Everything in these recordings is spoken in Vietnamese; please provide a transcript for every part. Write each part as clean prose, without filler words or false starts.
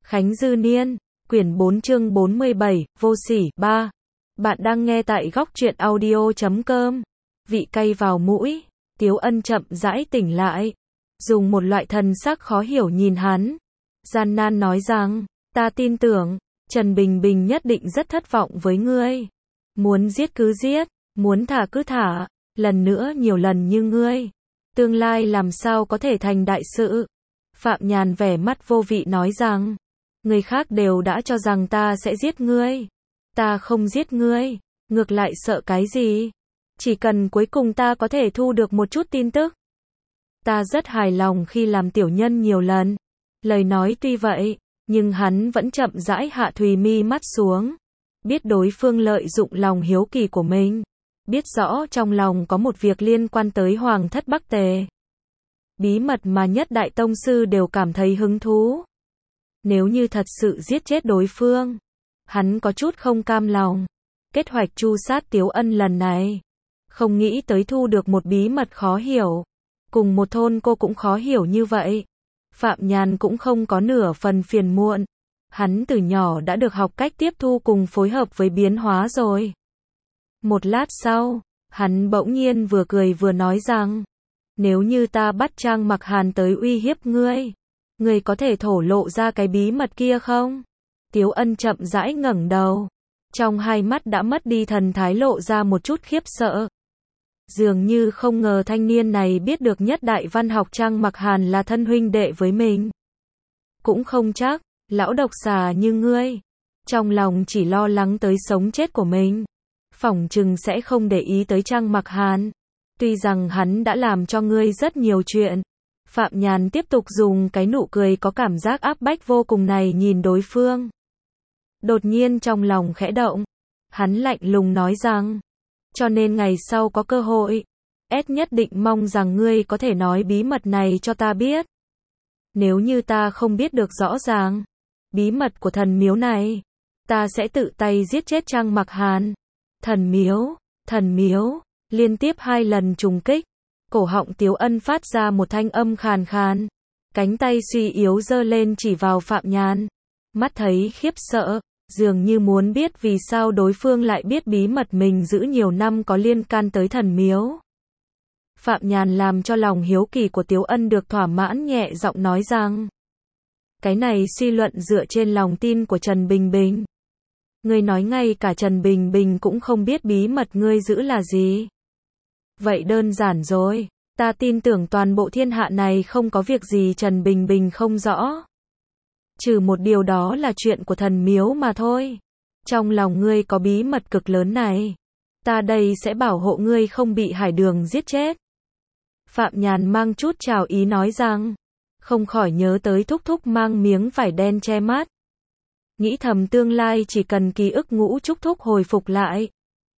Khánh Dư Niên, quyển 4 chương 47, vô sỉ, 3. Bạn đang nghe tại góc truyện audio.com. Vị cay vào mũi, Tiếu Ân chậm rãi tỉnh lại. Dùng một loại thần sắc khó hiểu nhìn hắn. Gian nan nói rằng, ta tin tưởng, Trần Bình Bình nhất định rất thất vọng với ngươi. Muốn giết cứ giết, muốn thả cứ thả, lần nữa nhiều lần như ngươi. Tương lai làm sao có thể thành đại sự. Phạm Nhàn vẻ mắt vô vị nói rằng, người khác đều đã cho rằng ta sẽ giết ngươi. Ta không giết ngươi, ngược lại sợ cái gì? Chỉ cần cuối cùng ta có thể thu được một chút tin tức. Ta rất hài lòng khi làm tiểu nhân nhiều lần. Lời nói tuy vậy, nhưng hắn vẫn chậm rãi hạ thùy mi mắt xuống. Biết đối phương lợi dụng lòng hiếu kỳ của mình. Biết rõ trong lòng có một việc liên quan tới Hoàng thất Bắc Tề. Bí mật mà nhất đại tông sư đều cảm thấy hứng thú. Nếu như thật sự giết chết đối phương, hắn có chút không cam lòng. Kế hoạch tru sát Tiếu Ân lần này, không nghĩ tới thu được một bí mật khó hiểu. Cùng một thôn cô cũng khó hiểu như vậy. Phạm Nhàn cũng không có nửa phần phiền muộn. Hắn từ nhỏ đã được học cách tiếp thu cùng phối hợp với biến hóa rồi. Một lát sau, hắn bỗng nhiên vừa cười vừa nói rằng, nếu như ta bắt Trang Mặc Hàn tới uy hiếp ngươi, ngươi có thể thổ lộ ra cái bí mật kia không? Tiếu Ân chậm rãi ngẩng đầu, trong hai mắt đã mất đi thần thái, lộ ra một chút khiếp sợ. Dường như không ngờ thanh niên này biết được nhất đại văn học Trang Mặc Hàn là thân huynh đệ với mình. Cũng không chắc, lão độc xà như ngươi, trong lòng chỉ lo lắng tới sống chết của mình, phỏng chừng sẽ không để ý tới Trang Mặc Hàn. Tuy rằng hắn đã làm cho ngươi rất nhiều chuyện. Phạm Nhàn tiếp tục dùng cái nụ cười có cảm giác áp bách vô cùng này nhìn đối phương. Đột nhiên trong lòng khẽ động, hắn lạnh lùng nói rằng, cho nên ngày sau có cơ hội, nhất định mong rằng ngươi có thể nói bí mật này cho ta biết. Nếu như ta không biết được rõ ràng bí mật của thần miếu này, ta sẽ tự tay giết chết Trang Mặc Hàn. Thần miếu, liên tiếp 2 lần trùng kích, cổ họng Tiếu Ân phát ra một thanh âm khàn khàn, cánh tay suy yếu giơ lên chỉ vào Phạm Nhàn, mắt thấy khiếp sợ, dường như muốn biết vì sao đối phương lại biết bí mật mình giữ nhiều năm có liên can tới thần miếu. Phạm Nhàn làm cho lòng hiếu kỳ của Tiếu Ân được thỏa mãn, nhẹ giọng nói rằng, cái này suy luận dựa trên lòng tin của Trần Bình Bình. Ngươi nói ngay cả Trần Bình Bình cũng không biết bí mật ngươi giữ là gì. Vậy đơn giản rồi, ta tin tưởng toàn bộ thiên hạ này không có việc gì Trần Bình Bình không rõ. Trừ một điều, đó là chuyện của thần miếu mà thôi. Trong lòng ngươi có bí mật cực lớn này, ta đây sẽ bảo hộ ngươi không bị Hải Đường giết chết. Phạm Nhàn mang chút trào ý nói rằng, không khỏi nhớ tới thúc thúc mang miếng vải đen che mắt. Nghĩ thầm tương lai chỉ cần ký ức Ngũ Trúc thúc hồi phục lại,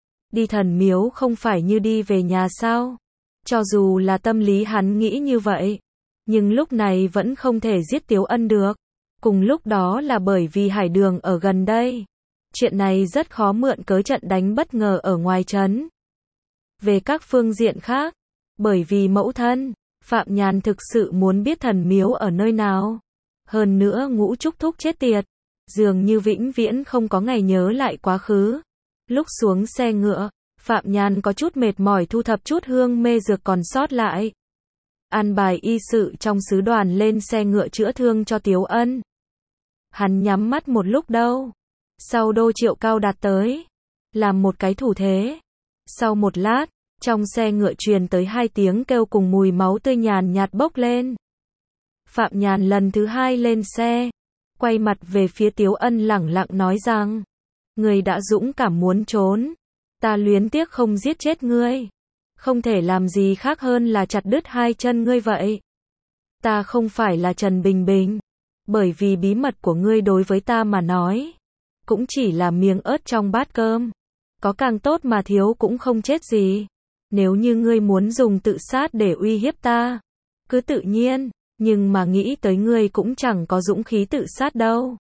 đi thần miếu không phải như đi về nhà sao? Cho dù là tâm lý hắn nghĩ như vậy, nhưng lúc này vẫn không thể giết Tiếu Ân được. Cùng lúc đó là bởi vì Hải Đường ở gần đây. Chuyện này rất khó mượn cớ trận đánh bất ngờ ở ngoài trấn. Về các phương diện khác, bởi vì mẫu thân, Phạm Nhàn thực sự muốn biết thần miếu ở nơi nào. Hơn nữa Ngũ Trúc thúc chết tiệt, dường như vĩnh viễn không có ngày nhớ lại quá khứ. Lúc xuống xe ngựa, Phạm Nhàn có chút mệt mỏi thu thập chút hương mê dược còn sót lại. An bài y sự trong sứ đoàn lên xe ngựa chữa thương cho Tiếu Ân. Hắn nhắm mắt một lúc đâu. Sau Đô Triệu Cao đạt tới, làm một cái thủ thế. Sau một lát, trong xe ngựa truyền tới 2 tiếng kêu cùng mùi máu tươi nhàn nhạt bốc lên. Phạm Nhàn lần thứ 2 lên xe, quay mặt về phía Tiếu Ân lẳng lặng nói rằng, ngươi đã dũng cảm muốn trốn, ta luyến tiếc không giết chết ngươi, không thể làm gì khác hơn là chặt đứt 2 chân ngươi vậy. Ta không phải là Trần Bình Bình, bởi vì bí mật của ngươi đối với ta mà nói, cũng chỉ là miếng ớt trong bát cơm, có càng tốt mà thiếu cũng không chết gì. Nếu như ngươi muốn dùng tự sát để uy hiếp ta, cứ tự nhiên, nhưng mà nghĩ tới ngươi cũng chẳng có dũng khí tự sát đâu.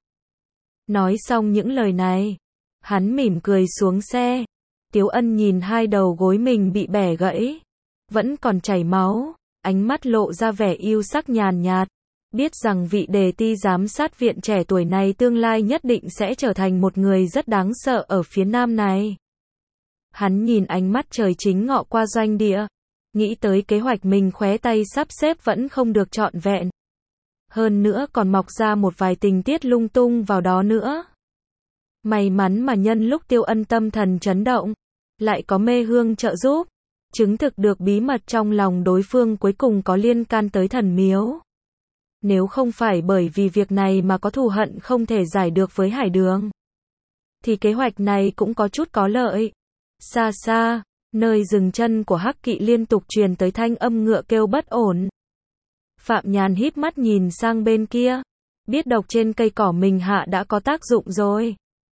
Nói xong những lời này, hắn mỉm cười xuống xe. Tiếu Ân nhìn 2 đầu gối mình bị bẻ gãy, vẫn còn chảy máu, ánh mắt lộ ra vẻ yêu sắc nhàn nhạt. Biết rằng vị đề ti giám sát viện trẻ tuổi này tương lai nhất định sẽ trở thành một người rất đáng sợ ở phía nam này. Hắn nhìn ánh mắt trời chính ngọ qua doanh địa, nghĩ tới kế hoạch mình khóe tay sắp xếp vẫn không được trọn vẹn. Hơn nữa còn mọc ra một vài tình tiết lung tung vào đó nữa. May mắn mà nhân lúc Tiêu Ân tâm thần chấn động, lại có Mê Hương trợ giúp, chứng thực được bí mật trong lòng đối phương cuối cùng có liên can tới thần miếu. Nếu không phải bởi vì việc này mà có thù hận không thể giải được với Hải Đường, thì kế hoạch này cũng có chút có lợi. Xa xa, nơi dừng chân của Hắc Kỵ liên tục truyền tới thanh âm ngựa kêu bất ổn. Phạm Nhàn híp mắt nhìn sang bên kia, biết độc trên cây cỏ mình hạ đã có tác dụng rồi.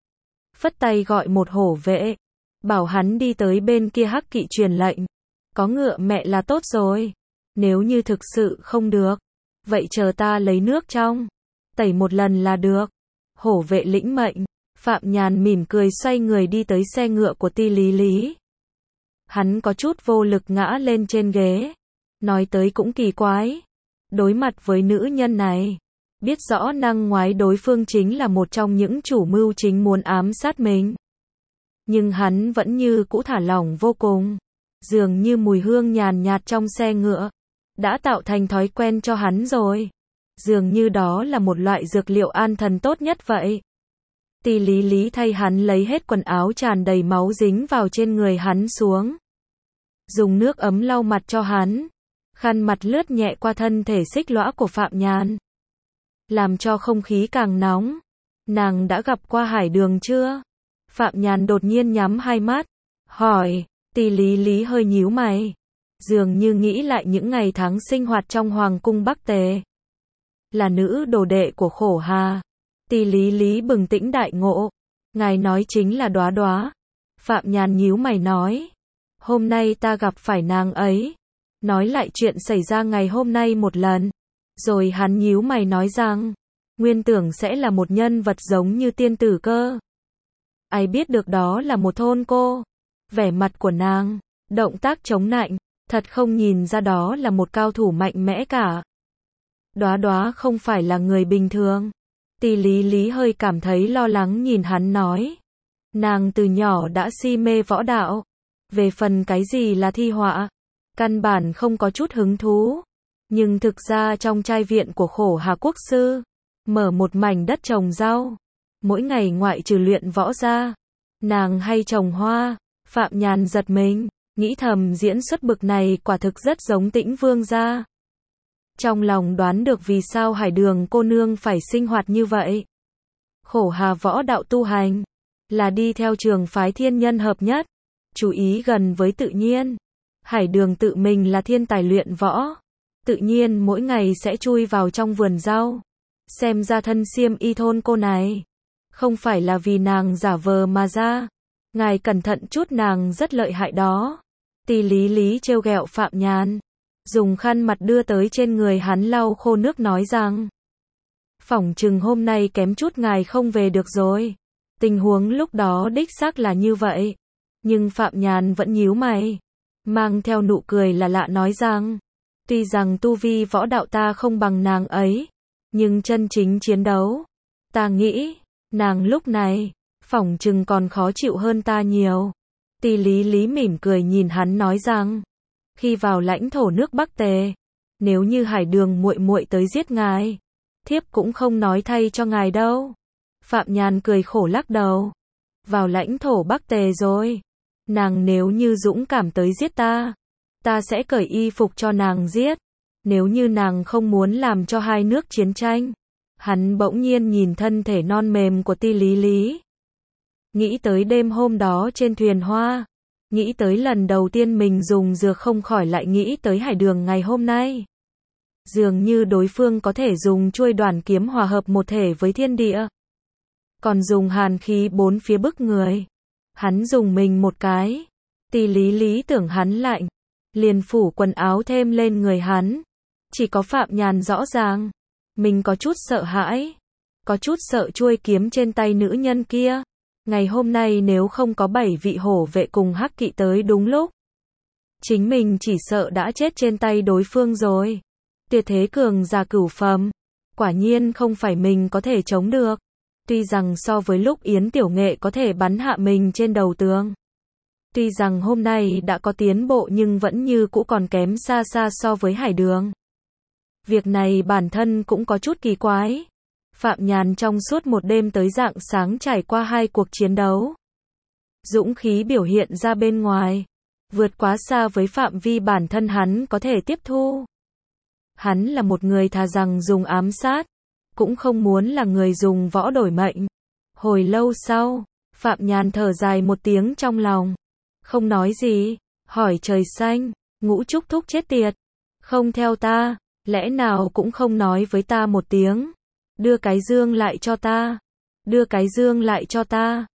Phất tay gọi một hổ vệ, bảo hắn đi tới bên kia. Hắc Kỵ truyền lệnh, có ngựa mẹ là tốt rồi. Nếu như thực sự không được, vậy chờ ta lấy nước trong, tẩy một lần là được. Hổ vệ lĩnh mệnh, Phạm Nhàn mỉm cười xoay người đi tới xe ngựa của Ti Lý Lý. Hắn có chút vô lực ngã lên trên ghế. Nói tới cũng kỳ quái. Đối mặt với nữ nhân này, biết rõ năng ngoái đối phương chính là một trong những chủ mưu chính muốn ám sát mình. Nhưng hắn vẫn như cũ thả lỏng vô cùng. Dường như mùi hương nhàn nhạt trong xe ngựa đã tạo thành thói quen cho hắn rồi. Dường như đó là một loại dược liệu an thần tốt nhất vậy. Ti Lý Lý thay hắn lấy hết quần áo tràn đầy máu dính vào trên người hắn xuống. Dùng nước ấm lau mặt cho hắn. Khăn mặt lướt nhẹ qua thân thể xích lõa của Phạm Nhàn, làm cho không khí càng nóng. Nàng đã gặp qua Hải Đường chưa? Phạm Nhàn đột nhiên nhắm hai mắt, hỏi. Ti Lý Lý hơi nhíu mày, dường như nghĩ lại những ngày tháng sinh hoạt trong Hoàng cung Bắc Tề. Là nữ đồ đệ của Khổ Hà. Ti Lý Lý bừng tỉnh đại ngộ. Ngài nói chính là Đóa Đóa. Phạm Nhàn nhíu mày nói. Hôm nay ta gặp phải nàng ấy. Nói lại chuyện xảy ra ngày hôm nay một lần. Rồi hắn nhíu mày nói rằng, nguyên tưởng sẽ là một nhân vật giống như tiên tử cơ. Ai biết được đó là một thôn cô. Vẻ mặt của nàng, động tác chống nạnh, thật không nhìn ra đó là một cao thủ mạnh mẽ cả. Đóa Đóa không phải là người bình thường. Ti Lý Lý hơi cảm thấy lo lắng nhìn hắn nói. Nàng từ nhỏ đã si mê võ đạo. Về phần cái gì là thi họa, căn bản không có chút hứng thú. Nhưng thực ra trong trai viện của Khổ Hà quốc sư, mở một mảnh đất trồng rau. Mỗi ngày ngoại trừ luyện võ ra, nàng hay trồng hoa. Phạm Nhàn giật mình, nghĩ thầm diễn xuất bực này quả thực rất giống Tĩnh Vương gia. Trong lòng đoán được vì sao Hải Đường cô nương phải sinh hoạt như vậy. Khổ Hà võ đạo tu hành, là đi theo trường phái thiên nhân hợp nhất, chú ý gần với tự nhiên. Hải Đường tự mình là thiên tài luyện võ, tự nhiên mỗi ngày sẽ chui vào trong vườn rau. Xem ra thân xiêm y thôn cô này, không phải là vì nàng giả vờ mà ra. Ngài cẩn thận chút, nàng rất lợi hại đó. Ti Lý Lý trêu ghẹo Phạm Nhàn, dùng khăn mặt đưa tới trên người hắn lau khô nước nói rằng, phỏng chừng hôm nay kém chút ngài không về được rồi. Tình huống lúc đó đích xác là như vậy. Nhưng Phạm Nhàn vẫn nhíu mày, mang theo nụ cười là lạ nói rằng, tuy rằng tu vi võ đạo ta không bằng nàng ấy, nhưng chân chính chiến đấu, ta nghĩ, nàng lúc này, phỏng chừng còn khó chịu hơn ta nhiều. Ti Lý Lý mỉm cười nhìn hắn nói rằng, khi vào lãnh thổ nước Bắc Tề, nếu như Hải Đường muội muội tới giết ngài, thiếp cũng không nói thay cho ngài đâu. Phạm Nhàn cười khổ lắc đầu. Vào lãnh thổ Bắc Tề rồi, nàng nếu như dũng cảm tới giết ta, ta sẽ cởi y phục cho nàng giết. Nếu như nàng không muốn làm cho hai nước chiến tranh. Hắn bỗng nhiên nhìn thân thể non mềm của Ti Lý Lý, nghĩ tới đêm hôm đó trên thuyền hoa, nghĩ tới lần đầu tiên mình dùng dược, không khỏi lại nghĩ tới Hải Đường ngày hôm nay. Dường như đối phương có thể dùng chuôi đoản kiếm hòa hợp một thể với thiên địa, còn dùng hàn khí bốn phía bức người. Hắn dùng mình một cái. Ti Lý Lý tưởng hắn lạnh, liền phủ quần áo thêm lên người hắn. Chỉ có Phạm Nhàn rõ ràng, mình có chút sợ hãi, có chút sợ chuôi kiếm trên tay nữ nhân kia. Ngày hôm nay nếu không có 7 vị hổ vệ cùng Hắc Kỵ tới đúng lúc, chính mình chỉ sợ đã chết trên tay đối phương rồi. Tuyệt thế cường giả cửu phẩm, Quả nhiên không phải mình có thể chống được. Tuy rằng so với lúc Yến Tiểu Nghệ có thể bắn hạ mình trên đầu tường. Tuy rằng hôm nay đã có tiến bộ nhưng vẫn như cũ còn kém xa xa so với Hải Đường. Việc này bản thân cũng có chút kỳ quái. Phạm Nhàn trong suốt một đêm tới rạng sáng trải qua 2 cuộc chiến đấu. Dũng khí biểu hiện ra bên ngoài, vượt quá xa với phạm vi bản thân hắn có thể tiếp thu. Hắn là một người thà rằng dùng ám sát, cũng không muốn là người dùng võ đổi mệnh. Hồi lâu sau, Phạm Nhàn thở dài một tiếng trong lòng. Không nói gì, hỏi trời xanh, Ngũ Trúc Thúc chết tiệt. Không theo ta, lẽ nào cũng không nói với ta một tiếng. Đưa cái dương lại cho ta. Đưa cái dương lại cho ta.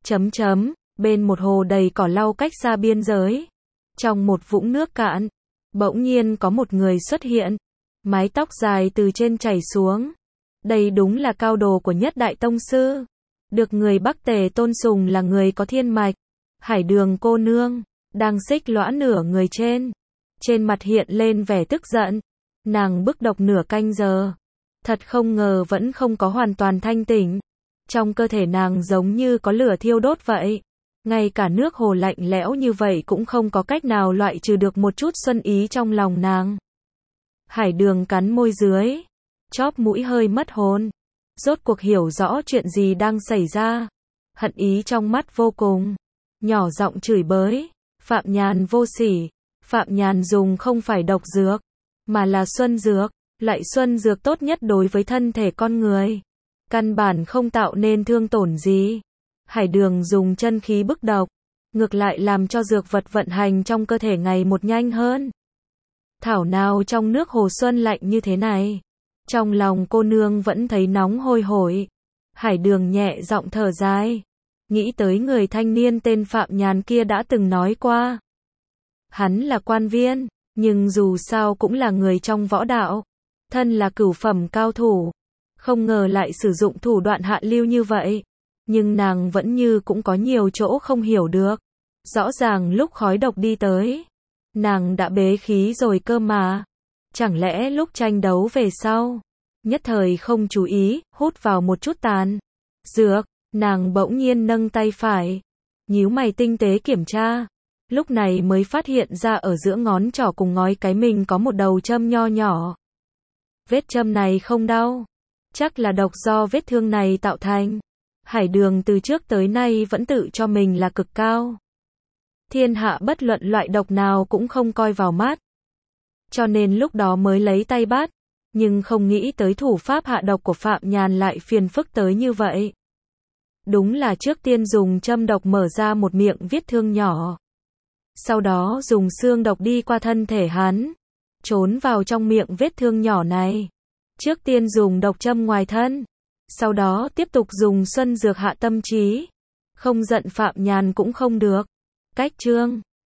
Bên một hồ đầy cỏ lau cách xa biên giới. Trong một vũng nước cạn, bỗng nhiên có một người xuất hiện. Mái tóc dài từ trên chảy xuống. Đây đúng là cao đồ của Nhất Đại Tông Sư. Được người Bắc Tề tôn sùng là người có thiên mạch. Hải Đường cô nương, đang xích lõa nửa người trên. Trên mặt hiện lên vẻ tức giận. Nàng bức độc nửa canh giờ. Thật không ngờ vẫn không có hoàn toàn thanh tỉnh. Trong cơ thể nàng giống như có lửa thiêu đốt vậy. Ngay cả nước hồ lạnh lẽo như vậy cũng không có cách nào loại trừ được một chút xuân ý trong lòng nàng. Hải Đường cắn môi dưới, chóp mũi hơi mất hồn. Rốt cuộc hiểu rõ chuyện gì đang xảy ra. Hận ý trong mắt vô cùng. Nhỏ giọng chửi bới. Phạm Nhàn vô sỉ. Phạm Nhàn dùng không phải độc dược, mà là xuân dược. Loại xuân dược tốt nhất đối với thân thể con người. Căn bản không tạo nên thương tổn gì. Hải Đường dùng chân khí bức độc, ngược lại làm cho dược vật vận hành trong cơ thể ngày một nhanh hơn. Thảo nào trong nước hồ xuân lạnh như thế này. Trong lòng cô nương vẫn thấy nóng hôi hổi. Hải Đường nhẹ giọng thở dài. Nghĩ tới người thanh niên tên Phạm Nhàn kia đã từng nói qua. Hắn là quan viên, nhưng dù sao cũng là người trong võ đạo. Thân là cửu phẩm cao thủ. Không ngờ lại sử dụng thủ đoạn hạ lưu như vậy. Nhưng nàng vẫn như cũng có nhiều chỗ không hiểu được. Rõ ràng lúc khói độc đi tới, nàng đã bế khí rồi cơ mà. Chẳng lẽ lúc tranh đấu về sau, nhất thời không chú ý, hút vào một chút tàn dược. Nàng bỗng nhiên nâng tay phải, nhíu mày tinh tế kiểm tra. Lúc này mới phát hiện ra ở giữa ngón trỏ cùng ngón cái mình có một đầu châm nho nhỏ. Vết châm này không đau. Chắc là độc do vết thương này tạo thành. Hải Đường từ trước tới nay vẫn tự cho mình là cực cao. Thiên hạ bất luận loại độc nào cũng không coi vào mắt. Cho nên lúc đó mới lấy tay bắt. Nhưng không nghĩ tới thủ pháp hạ độc của Phạm Nhàn lại phiền phức tới như vậy. Đúng là trước tiên dùng châm độc mở ra một miệng vết thương nhỏ. Sau đó dùng xương độc đi qua thân thể hắn. Trốn vào trong miệng vết thương nhỏ này. Trước tiên dùng độc châm ngoài thân. Sau đó tiếp tục dùng xuân dược hạ tâm trí. Không giận Phạm Nhàn cũng không được. Cách chương